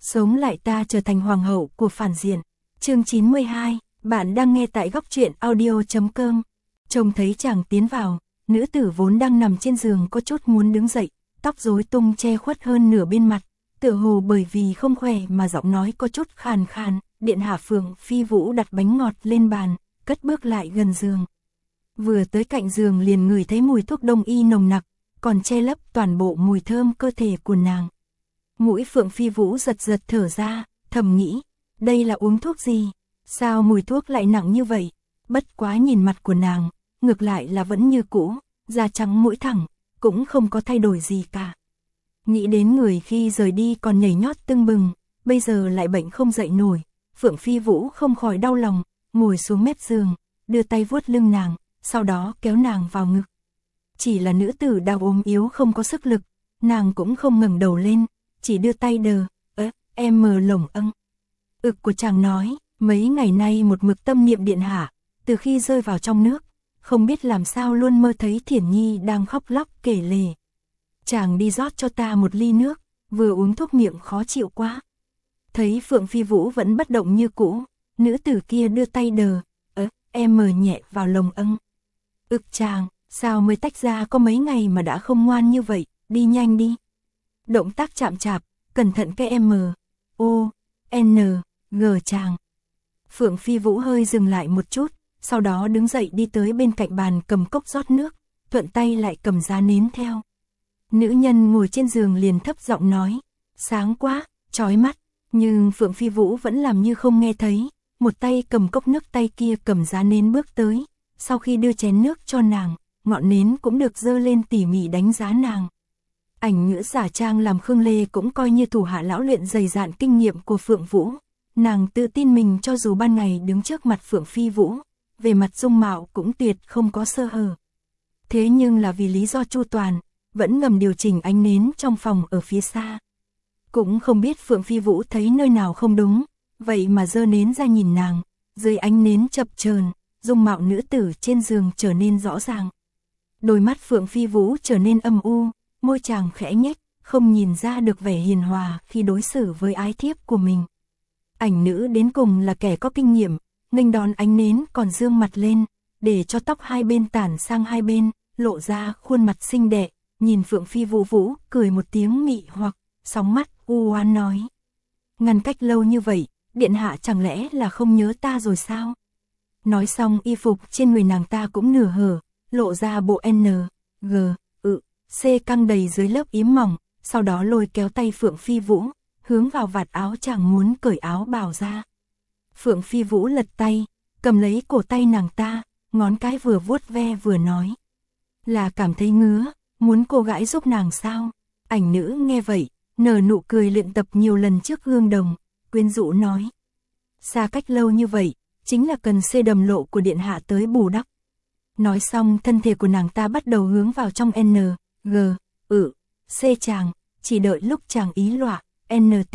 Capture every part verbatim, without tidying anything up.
Sống lại ta trở thành hoàng hậu của phản diện. Chương chín mươi hai, bạn đang nghe tại góc truyện audio chấm com. Trông thấy chàng tiến vào, nữ tử vốn đang nằm trên giường có chút muốn đứng dậy, tóc rối tung che khuất hơn nửa bên mặt, tựa hồ bởi vì không khỏe mà giọng nói có chút khàn khàn. Điện hạ Phượng Phi Vũ đặt bánh ngọt lên bàn, cất bước lại gần giường. Vừa tới cạnh giường liền ngửi thấy mùi thuốc đông y nồng nặc, còn che lấp toàn bộ mùi thơm cơ thể của nàng. Mũi Phượng Phi Vũ giật giật thở ra, thầm nghĩ, đây là uống thuốc gì? Sao mùi thuốc lại nặng như vậy? Bất quá nhìn mặt của nàng, ngược lại là vẫn như cũ, da trắng mũi thẳng, cũng không có thay đổi gì cả. Nghĩ đến người khi rời đi còn nhảy nhót tưng bừng, bây giờ lại bệnh không dậy nổi, Phượng Phi Vũ không khỏi đau lòng, ngồi xuống mép giường, đưa tay vuốt lưng nàng, sau đó kéo nàng vào ngực. Chỉ là nữ tử đau ốm yếu không có sức lực, nàng cũng không ngẩng đầu lên, chỉ đưa tay đờ, ớ, em mờ lồng âng. Ực của chàng nói, mấy ngày nay một mực tâm niệm điện hạ, từ khi rơi vào trong nước, không biết làm sao luôn mơ thấy Thiển Nhi đang khóc lóc kể lể. Chàng đi rót cho ta một ly nước, vừa uống thuốc miệng khó chịu quá. Thấy Phượng Phi Vũ vẫn bất động như cũ, nữ tử kia đưa tay đờ, ớ, em mờ nhẹ vào lồng âng. Ực chàng, sao mới tách ra có mấy ngày mà đã không ngoan như vậy, đi nhanh đi. Động tác chạm chạp, cẩn thận cái M, O, N, G chàng. Phượng Phi Vũ hơi dừng lại một chút, sau đó đứng dậy đi tới bên cạnh bàn cầm cốc rót nước, thuận tay lại cầm giá nến theo. Nữ nhân ngồi trên giường liền thấp giọng nói, sáng quá, chói mắt, nhưng Phượng Phi Vũ vẫn làm như không nghe thấy, một tay cầm cốc nước tay kia cầm giá nến bước tới, sau khi đưa chén nước cho nàng, ngọn nến cũng được dơ lên tỉ mỉ đánh giá nàng. Ảnh ngữ giả trang làm Khương Lê cũng coi như thủ hạ lão luyện dày dạn kinh nghiệm của Phượng Vũ, nàng tự tin mình cho dù ban ngày đứng trước mặt Phượng Phi Vũ, về mặt dung mạo cũng tuyệt không có sơ hở. Thế nhưng là vì lý do chu toàn, vẫn ngầm điều chỉnh ánh nến trong phòng ở phía xa. Cũng không biết Phượng Phi Vũ thấy nơi nào không đúng, vậy mà dơ nến ra nhìn nàng, dưới ánh nến chập chờn, dung mạo nữ tử trên giường trở nên rõ ràng. Đôi mắt Phượng Phi Vũ trở nên âm u, môi chàng khẽ nhếch, không nhìn ra được vẻ hiền hòa khi đối xử với ái thiếp của mình. Ảnh nữ đến cùng là kẻ có kinh nghiệm, nghênh đón ánh nến còn dương mặt lên, để cho tóc hai bên tản sang hai bên, lộ ra khuôn mặt xinh đẹp, nhìn Phượng Phi Vũ Vũ cười một tiếng mị hoặc, sóng mắt u oán nói. Ngăn cách lâu như vậy, điện hạ chẳng lẽ là không nhớ ta rồi sao? Nói xong y phục trên người nàng ta cũng nửa hở, lộ ra bộ N, G, ự, C căng đầy dưới lớp yếm mỏng, sau đó lôi kéo tay Phượng Phi Vũ, hướng vào vạt áo chàng muốn cởi áo bào ra. Phượng Phi Vũ lật tay, cầm lấy cổ tay nàng ta, ngón cái vừa vuốt ve vừa nói. Là cảm thấy ngứa, muốn cô gái giúp nàng sao? Ảnh nữ nghe vậy, nở nụ cười luyện tập nhiều lần trước gương đồng, quyến rũ nói. Xa cách lâu như vậy, chính là cần xê đầm lộ của điện hạ tới bù đắp. Nói xong thân thể của nàng ta bắt đầu hướng vào trong N, G, ự, C chàng, chỉ đợi lúc chàng ý loạ, N T.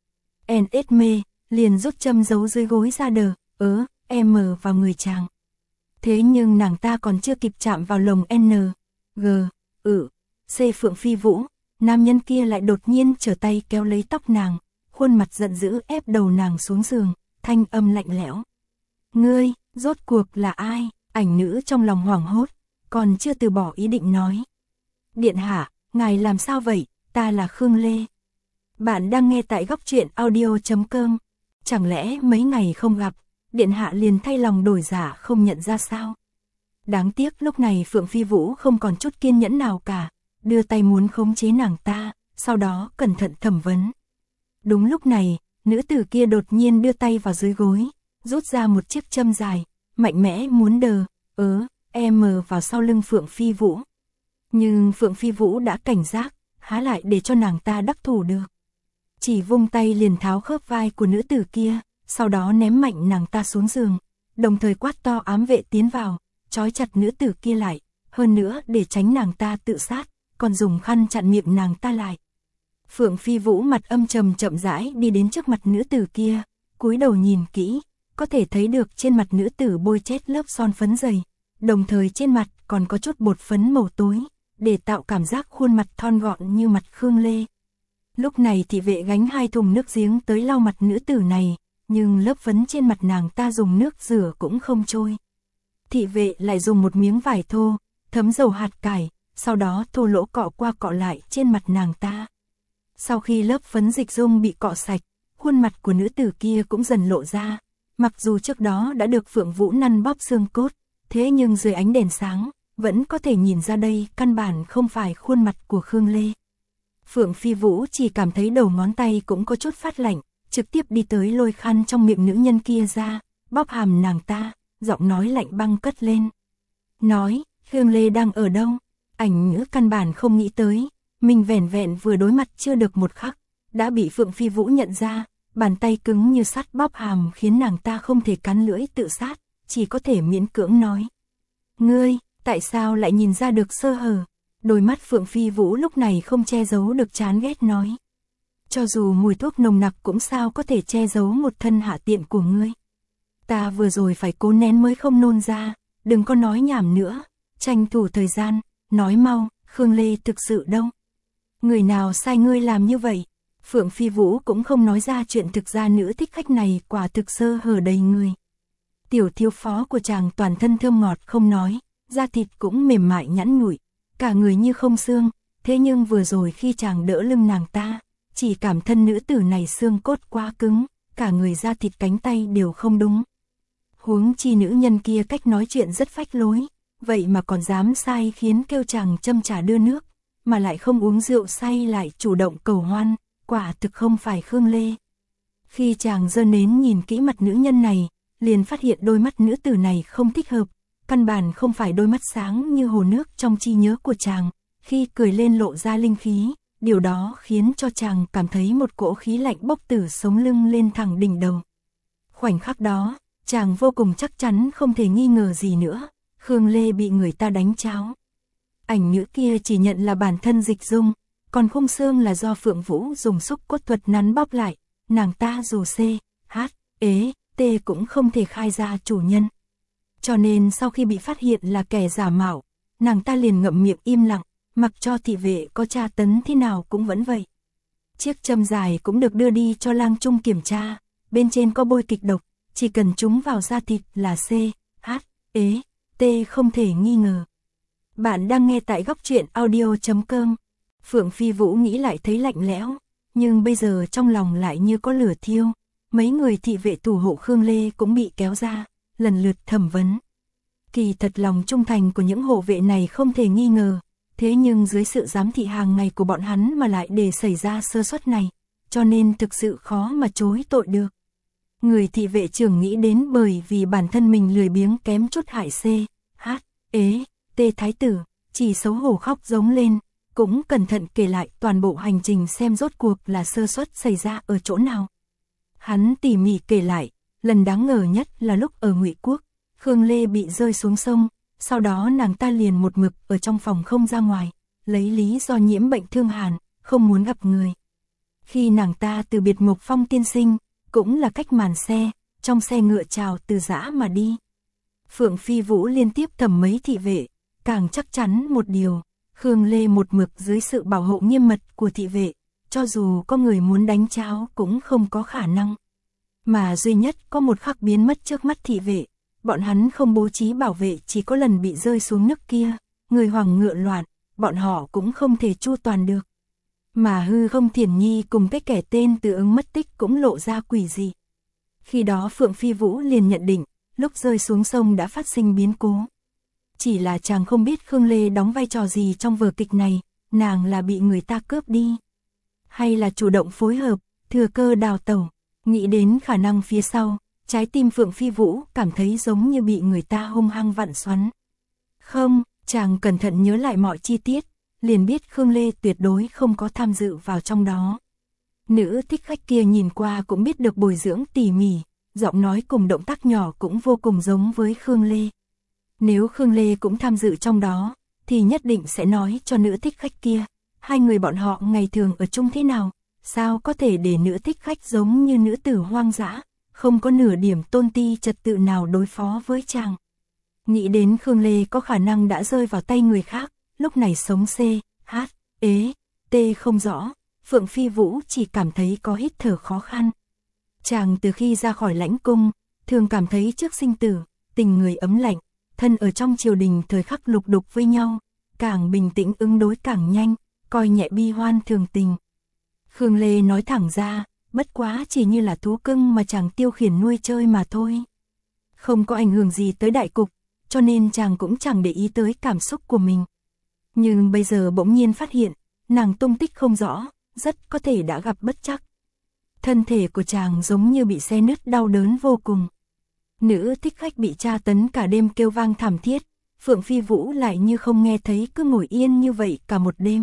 N S mê, liền rút châm giấu dưới gối ra đờ, ớ, M vào người chàng. Thế nhưng nàng ta còn chưa kịp chạm vào lồng N, G, ự, C Phượng Phi Vũ, nam nhân kia lại đột nhiên trở tay kéo lấy tóc nàng, khuôn mặt giận dữ ép đầu nàng xuống giường, thanh âm lạnh lẽo. Ngươi, rốt cuộc là ai? Ảnh nữ trong lòng hoảng hốt, còn chưa từ bỏ ý định nói. Điện hạ, ngài làm sao vậy? Ta là Khương Lê. Bạn đang nghe tại góc truyện audio chấm com. Chẳng lẽ mấy ngày không gặp, điện hạ liền thay lòng đổi dạ không nhận ra sao? Đáng tiếc lúc này Phượng Phi Vũ không còn chút kiên nhẫn nào cả, đưa tay muốn khống chế nàng ta, sau đó cẩn thận thẩm vấn. Đúng lúc này, nữ tử kia đột nhiên đưa tay vào dưới gối, rút ra một chiếc châm dài, mạnh mẽ muốn đờ, ớ, em vào sau lưng Phượng Phi Vũ. Nhưng Phượng Phi Vũ đã cảnh giác, há lại để cho nàng ta đắc thủ được. Chỉ vung tay liền tháo khớp vai của nữ tử kia, sau đó ném mạnh nàng ta xuống giường, đồng thời quát to ám vệ tiến vào, trói chặt nữ tử kia lại, hơn nữa để tránh nàng ta tự sát, còn dùng khăn chặn miệng nàng ta lại. Phượng Phi Vũ mặt âm trầm chậm rãi đi đến trước mặt nữ tử kia, cúi đầu nhìn kỹ, có thể thấy được trên mặt nữ tử bôi chét lớp son phấn dày, đồng thời trên mặt còn có chút bột phấn màu tối, để tạo cảm giác khuôn mặt thon gọn như mặt Khương Lê. Lúc này thị vệ gánh hai thùng nước giếng tới lau mặt nữ tử này, nhưng lớp phấn trên mặt nàng ta dùng nước rửa cũng không trôi. Thị vệ lại dùng một miếng vải thô, thấm dầu hạt cải, sau đó thô lỗ cọ qua cọ lại trên mặt nàng ta. Sau khi lớp phấn dịch dung bị cọ sạch, khuôn mặt của nữ tử kia cũng dần lộ ra. Mặc dù trước đó đã được Phượng Vũ năn bóp xương cốt, thế nhưng dưới ánh đèn sáng, vẫn có thể nhìn ra đây căn bản không phải khuôn mặt của Khương Lê. Phượng Phi Vũ chỉ cảm thấy đầu ngón tay cũng có chút phát lạnh, trực tiếp đi tới lôi khăn trong miệng nữ nhân kia ra, bóp hàm nàng ta, giọng nói lạnh băng cất lên. Nói, Khương Lê đang ở đâu? Ảnh Ngữ căn bản không nghĩ tới, mình vẻn vẹn vừa đối mặt chưa được một khắc, đã bị Phượng Phi Vũ nhận ra, bàn tay cứng như sắt bóp hàm khiến nàng ta không thể cắn lưỡi tự sát, chỉ có thể miễn cưỡng nói. Ngươi, tại sao lại nhìn ra được sơ hở? Đôi mắt Phượng Phi Vũ lúc này không che giấu được chán ghét nói. Cho dù mùi thuốc nồng nặc cũng sao có thể che giấu một thân hạ tiện của ngươi. Ta vừa rồi phải cố nén mới không nôn ra, đừng có nói nhảm nữa, tranh thủ thời gian, nói mau, Khương Lê thực sự đâu? Người nào sai ngươi làm như vậy? Phượng Phi Vũ cũng không nói ra chuyện thực ra nữ thích khách này quả thực sơ hở đầy người. Tiểu thiếu phó của chàng toàn thân thơm ngọt không nói, da thịt cũng mềm mại nhẵn nhụi, cả người như không xương, thế nhưng vừa rồi khi chàng đỡ lưng nàng ta, chỉ cảm thân nữ tử này xương cốt quá cứng, cả người da thịt cánh tay đều không đúng. Huống chi nữ nhân kia cách nói chuyện rất phách lối, vậy mà còn dám sai khiến kêu chàng châm trà đưa nước, mà lại không uống rượu say lại chủ động cầu hoan, quả thực không phải Khương Lê. Khi chàng giơ nến nhìn kỹ mặt nữ nhân này, liền phát hiện đôi mắt nữ tử này không thích hợp, căn bản không phải đôi mắt sáng như hồ nước trong trí nhớ của chàng, khi cười lên lộ ra linh khí, điều đó khiến cho chàng cảm thấy một cỗ khí lạnh bốc từ sống lưng lên thẳng đỉnh đầu. Khoảnh khắc đó, chàng vô cùng chắc chắn không thể nghi ngờ gì nữa, Khương Lê bị người ta đánh cháo. Ảnh Ngữ kia chỉ nhận là bản thân dịch dung, còn khung xương là do Phượng Vũ dùng xúc cốt thuật nắn bóp lại, nàng ta dù C, H, ế, T cũng không thể khai ra chủ nhân. Cho nên sau khi bị phát hiện là kẻ giả mạo, nàng ta liền ngậm miệng im lặng, mặc cho thị vệ có tra tấn thế nào cũng vẫn vậy. Chiếc châm dài cũng được đưa đi cho Lang Trung kiểm tra, bên trên có bôi kịch độc, chỉ cần chúng vào da thịt là C, H, ế, T không thể nghi ngờ. Bạn đang nghe tại góc truyện audio chấm com. Phượng Phi Vũ nghĩ lại thấy lạnh lẽo, nhưng bây giờ trong lòng lại như có lửa thiêu. Mấy người thị vệ thủ hộ Khương Lê cũng bị kéo ra, lần lượt thẩm vấn. Kỳ thật lòng trung thành của những hộ vệ này không thể nghi ngờ, thế nhưng dưới sự giám thị hàng ngày của bọn hắn mà lại để xảy ra sơ suất này, cho nên thực sự khó mà chối tội được. Người thị vệ trưởng nghĩ đến bởi vì bản thân mình lười biếng kém chút hại C, H, ế, T thái tử, chỉ xấu hổ khóc giống lên, cũng cẩn thận kể lại toàn bộ hành trình xem rốt cuộc là sơ suất xảy ra ở chỗ nào. Hắn tỉ mỉ kể lại, lần đáng ngờ nhất là lúc ở Ngụy Quốc, Khương Lê bị rơi xuống sông, sau đó nàng ta liền một mực ở trong phòng không ra ngoài, lấy lý do nhiễm bệnh thương hàn, không muốn gặp người. Khi nàng ta từ biệt Mộc Phong tiên sinh, cũng là cách màn xe, trong xe ngựa chào từ giã mà đi. Phượng Phi Vũ liên tiếp thẩm mấy thị vệ, càng chắc chắn một điều, Khương Lê một mực dưới sự bảo hộ nghiêm mật của thị vệ, cho dù có người muốn đánh cháo cũng không có khả năng. Mà duy nhất có một khắc biến mất trước mắt thị vệ, bọn hắn không bố trí bảo vệ chỉ có lần bị rơi xuống nước kia, người hoàng ngựa loạn, bọn họ cũng không thể chu toàn được. Mà hư không Thiển Nhi cùng cái kẻ tên Từ Ứng mất tích cũng lộ ra quỷ dị. Khi đó Phượng Phi Vũ liền nhận định, lúc rơi xuống sông đã phát sinh biến cố. Chỉ là chàng không biết Khương Lê đóng vai trò gì trong vở kịch này, nàng là bị người ta cướp đi, hay là chủ động phối hợp, thừa cơ đào tẩu. Nghĩ đến khả năng phía sau, trái tim Phượng Phi Vũ cảm thấy giống như bị người ta hung hăng vặn xoắn. Không, chàng cẩn thận nhớ lại mọi chi tiết, liền biết Khương Lê tuyệt đối không có tham dự vào trong đó. Nữ thích khách kia nhìn qua cũng biết được bồi dưỡng tỉ mỉ, giọng nói cùng động tác nhỏ cũng vô cùng giống với Khương Lê. Nếu Khương Lê cũng tham dự trong đó, thì nhất định sẽ nói cho nữ thích khách kia, hai người bọn họ ngày thường ở chung thế nào, sao có thể để nữ thích khách giống như nữ tử hoang dã, không có nửa điểm tôn ti trật tự nào đối phó với chàng. Nghĩ đến Khương Lê có khả năng đã rơi vào tay người khác, lúc này sống C, H, ế, T không rõ, Phượng Phi Vũ chỉ cảm thấy có hít thở khó khăn. Chàng từ khi ra khỏi lãnh cung, thường cảm thấy trước sinh tử, tình người ấm lạnh, thân ở trong triều đình thời khắc lục đục với nhau, càng bình tĩnh ứng đối càng nhanh, coi nhẹ bi hoan thường tình. Khương Lê nói thẳng ra, bất quá chỉ như là thú cưng mà chàng tiêu khiển nuôi chơi mà thôi. Không có ảnh hưởng gì tới đại cục, cho nên chàng cũng chẳng để ý tới cảm xúc của mình. Nhưng bây giờ bỗng nhiên phát hiện, nàng tung tích không rõ, rất có thể đã gặp bất trắc. Thân thể của chàng giống như bị xé nứt đau đớn vô cùng. Nữ thích khách bị tra tấn cả đêm kêu vang thảm thiết, Phượng Phi Vũ lại như không nghe thấy cứ ngồi yên như vậy cả một đêm.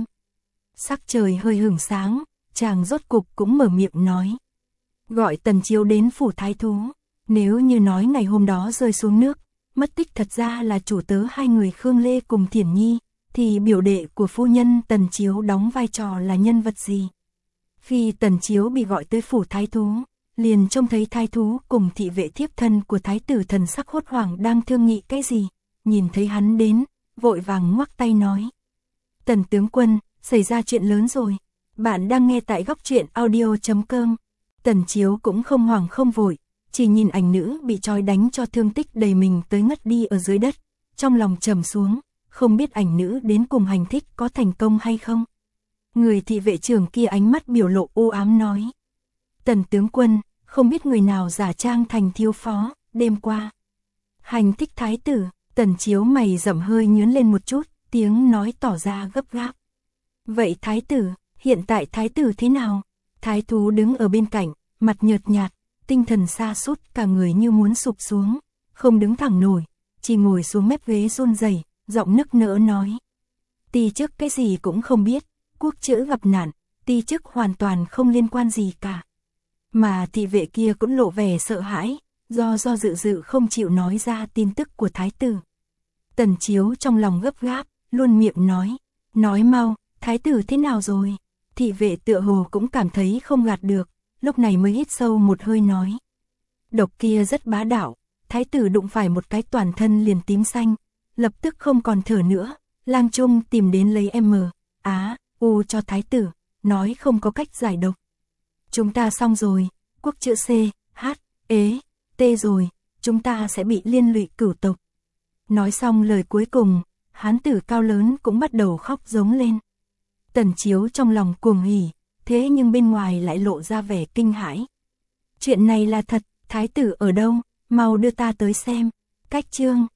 Sắc trời hơi hửng sáng, chàng rốt cục cũng mở miệng nói. Gọi Tần Chiếu đến phủ thái thú, nếu như nói ngày hôm đó rơi xuống nước, mất tích thật ra là chủ tớ hai người Khương Lê cùng Thiển Nhi, thì biểu đệ của phu nhân Tần Chiếu đóng vai trò là nhân vật gì? Khi Tần Chiếu bị gọi tới phủ thái thú, liền trông thấy thái thú cùng thị vệ thiếp thân của thái tử thần sắc hốt hoảng đang thương nghị cái gì, nhìn thấy hắn đến, vội vàng ngoắc tay nói. Tần tướng quân, xảy ra chuyện lớn rồi, bạn đang nghe tại góc truyện audio chấm com. Tần Chiếu cũng không hoảng không vội, chỉ nhìn ảnh nữ bị trói đánh cho thương tích đầy mình tới ngất đi ở dưới đất, trong lòng trầm xuống, không biết ảnh nữ đến cùng hành thích có thành công hay không. Người thị vệ trưởng kia ánh mắt biểu lộ u ám nói. Tần tướng quân, không biết người nào giả trang thành thiếu phó, đêm qua hành thích thái tử. Tần Chiếu mày rậm hơi nhướng lên một chút, tiếng nói tỏ ra gấp gáp. Vậy thái tử, hiện tại thái tử thế nào? Thái thú đứng ở bên cạnh, mặt nhợt nhạt, tinh thần sa sút, cả người như muốn sụp xuống, không đứng thẳng nổi, chỉ ngồi xuống mép ghế run rẩy, giọng nức nở nói. Ti chức cái gì cũng không biết, quốc chữ gặp nạn, ti chức hoàn toàn không liên quan gì cả. Mà thị vệ kia cũng lộ vẻ sợ hãi, do do dự dự không chịu nói ra tin tức của thái tử. Tần Chiếu trong lòng gấp gáp, luôn miệng nói, nói mau, thái tử thế nào rồi? Thị vệ tựa hồ cũng cảm thấy không gạt được, lúc này mới hít sâu một hơi nói. Độc kia rất bá đạo, thái tử đụng phải một cái toàn thân liền tím xanh, lập tức không còn thở nữa, lang trung tìm đến lấy M, Á, U cho thái tử, nói không có cách giải độc. Chúng ta xong rồi, quốc chữ C, H, ế, T rồi, chúng ta sẽ bị liên lụy cửu tộc. Nói xong lời cuối cùng, hán tử cao lớn cũng bắt đầu khóc giống lên. Tần Chiếu trong lòng cuồng hỉ, thế nhưng bên ngoài lại lộ ra vẻ kinh hãi. Chuyện này là thật, thái tử ở đâu, mau đưa ta tới xem. Cách chương